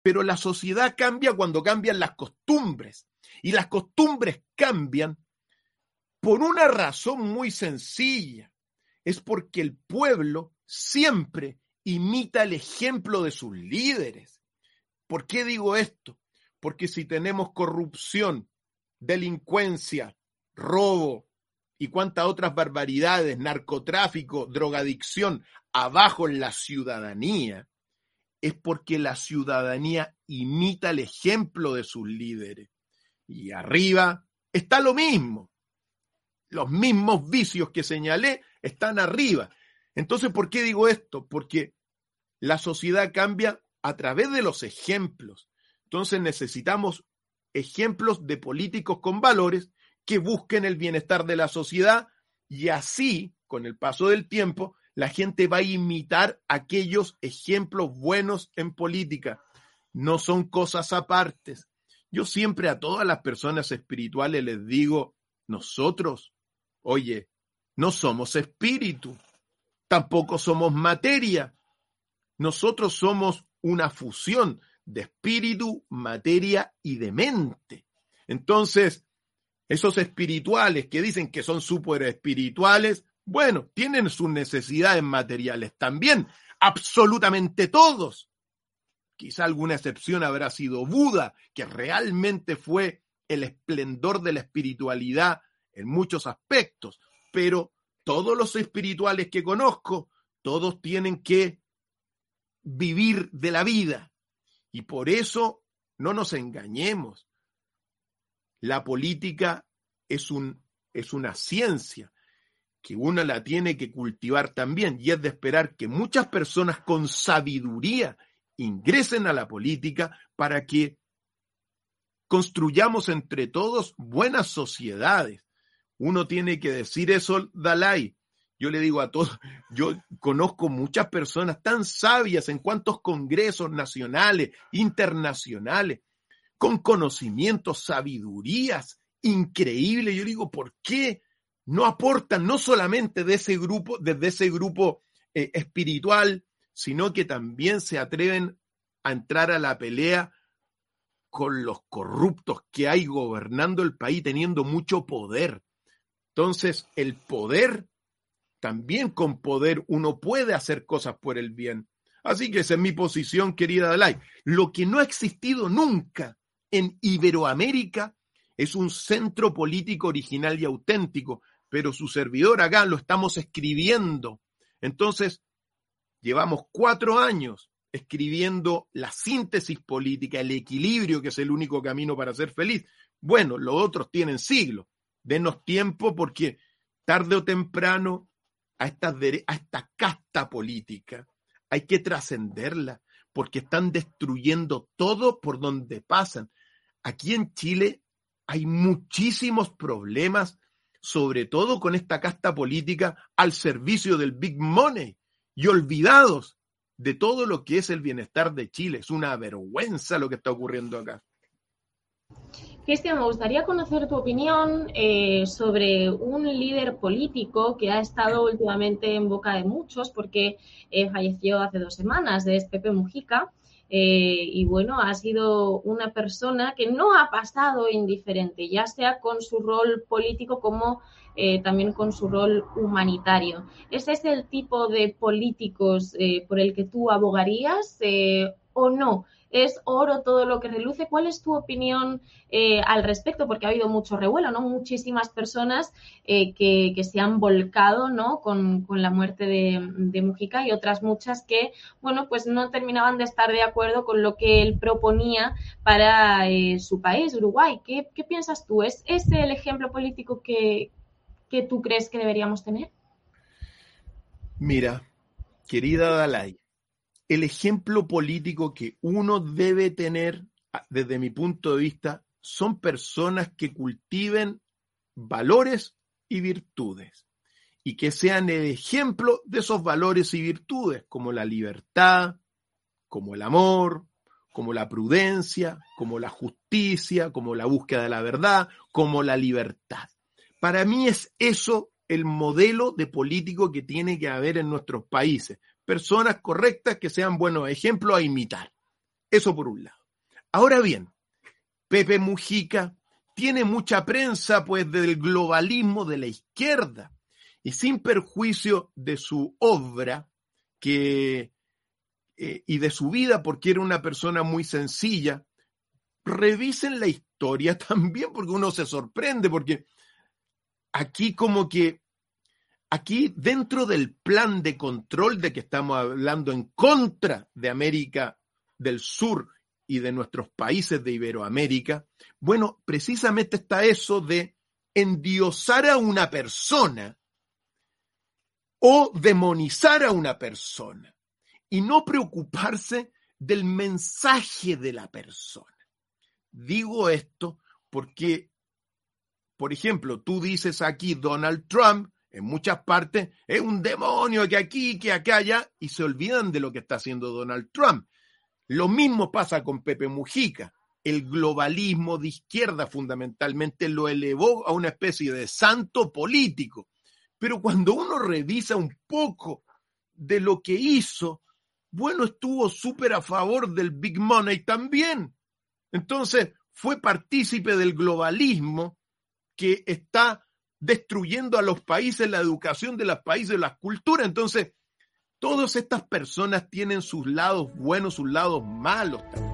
Pero la sociedad cambia cuando cambian las costumbres. Y las costumbres cambian por una razón muy sencilla. Es porque el pueblo siempre imita el ejemplo de sus líderes. ¿Por qué digo esto? Porque si tenemos corrupción, delincuencia, robo y cuántas otras barbaridades, narcotráfico, drogadicción, abajo en la ciudadanía, es porque la ciudadanía imita el ejemplo de sus líderes. Y arriba está lo mismo. Los mismos vicios que señalé están arriba. Entonces, ¿por qué digo esto? Porque la sociedad cambia a través de los ejemplos. Entonces necesitamos ejemplos de políticos con valores que busquen el bienestar de la sociedad y así, con el paso del tiempo, la gente va a imitar aquellos ejemplos buenos en política. No son cosas apartes. Yo siempre a todas las personas espirituales les digo, nosotros, oye, no somos espíritu, tampoco somos materia. Nosotros somos una fusión de espíritu, materia y de mente. Entonces, esos espirituales que dicen que son súper espirituales, bueno, tienen sus necesidades materiales también, absolutamente todos. Quizá alguna excepción habrá sido Buda, que realmente fue el esplendor de la espiritualidad en muchos aspectos, pero todos los espirituales que conozco, todos tienen que vivir de la vida. Y por eso no nos engañemos. La política es una ciencia que uno la tiene que cultivar también, y es de esperar que muchas personas con sabiduría ingresen a la política para que construyamos entre todos buenas sociedades. Uno tiene que decir eso, Dalai. Yo le digo a todos, yo conozco muchas personas tan sabias en cuantos congresos nacionales, internacionales, con conocimientos, sabidurías increíbles. Yo digo, ¿por qué no aportan no solamente desde ese grupo espiritual, sino que también se atreven a entrar a la pelea con los corruptos que hay gobernando el país, teniendo mucho poder? Entonces, el poder, también con poder uno puede hacer cosas por el bien. Así que esa es mi posición, querida Dalai. Lo que no ha existido nunca en Iberoamérica es un centro político original y auténtico, pero su servidor acá lo estamos escribiendo. Entonces, llevamos 4 años escribiendo la síntesis política, el equilibrio, que es el único camino para ser feliz. Bueno, los otros tienen siglos. Denos tiempo porque tarde o temprano a esta casta política hay que trascenderla porque están destruyendo todo por donde pasan. Aquí en Chile hay muchísimos problemas, sobre todo con esta casta política al servicio del big money y olvidados de todo lo que es el bienestar de Chile. Es una vergüenza lo que está ocurriendo acá. Cristian, me gustaría conocer tu opinión sobre un líder político que ha estado últimamente en boca de muchos porque falleció hace 2 semanas, es Pepe Mujica. Y bueno, ha sido una persona que no ha pasado indiferente, ya sea con su rol político como también con su rol humanitario. ¿Ese es el tipo de políticos por el que tú abogarías o no? ¿Es oro todo lo que reluce? ¿Cuál es tu opinión al respecto? Porque ha habido mucho revuelo, ¿no? Muchísimas personas que se han volcado, ¿no? con la muerte de Mujica y otras muchas que, bueno, pues no terminaban de estar de acuerdo con lo que él proponía para su país, Uruguay. ¿Qué piensas tú? ¿Es ese el ejemplo político que tú crees que deberíamos tener? Mira, querida Dalai, el ejemplo político que uno debe tener, desde mi punto de vista, son personas que cultiven valores y virtudes y que sean el ejemplo de esos valores y virtudes, como la libertad, como el amor, como la prudencia, como la justicia, como la búsqueda de la verdad, como la libertad. Para mí es eso el modelo de político que tiene que haber en nuestros países. Personas correctas que sean buenos ejemplos a imitar. Eso por un lado. Ahora bien, Pepe Mujica tiene mucha prensa pues del globalismo de la izquierda y sin perjuicio de su obra y de su vida, porque era una persona muy sencilla. Revisen la historia también, porque uno se sorprende, porque aquí dentro del plan de control de que estamos hablando en contra de América del Sur y de nuestros países de Iberoamérica, bueno, precisamente está eso de endiosar a una persona o demonizar a una persona y no preocuparse del mensaje de la persona. Digo esto porque, por ejemplo, tú dices aquí Donald Trump, en muchas partes, es un demonio que aquí, que acá, allá, y se olvidan de lo que está haciendo Donald Trump. Lo mismo pasa con Pepe Mujica. El globalismo de izquierda fundamentalmente lo elevó a una especie de santo político. Pero cuando uno revisa un poco de lo que hizo, bueno, estuvo súper a favor del Big Money también. Entonces, fue partícipe del globalismo que está destruyendo a los países, la educación de los países, las culturas. Entonces, todas estas personas tienen sus lados buenos, sus lados malos también.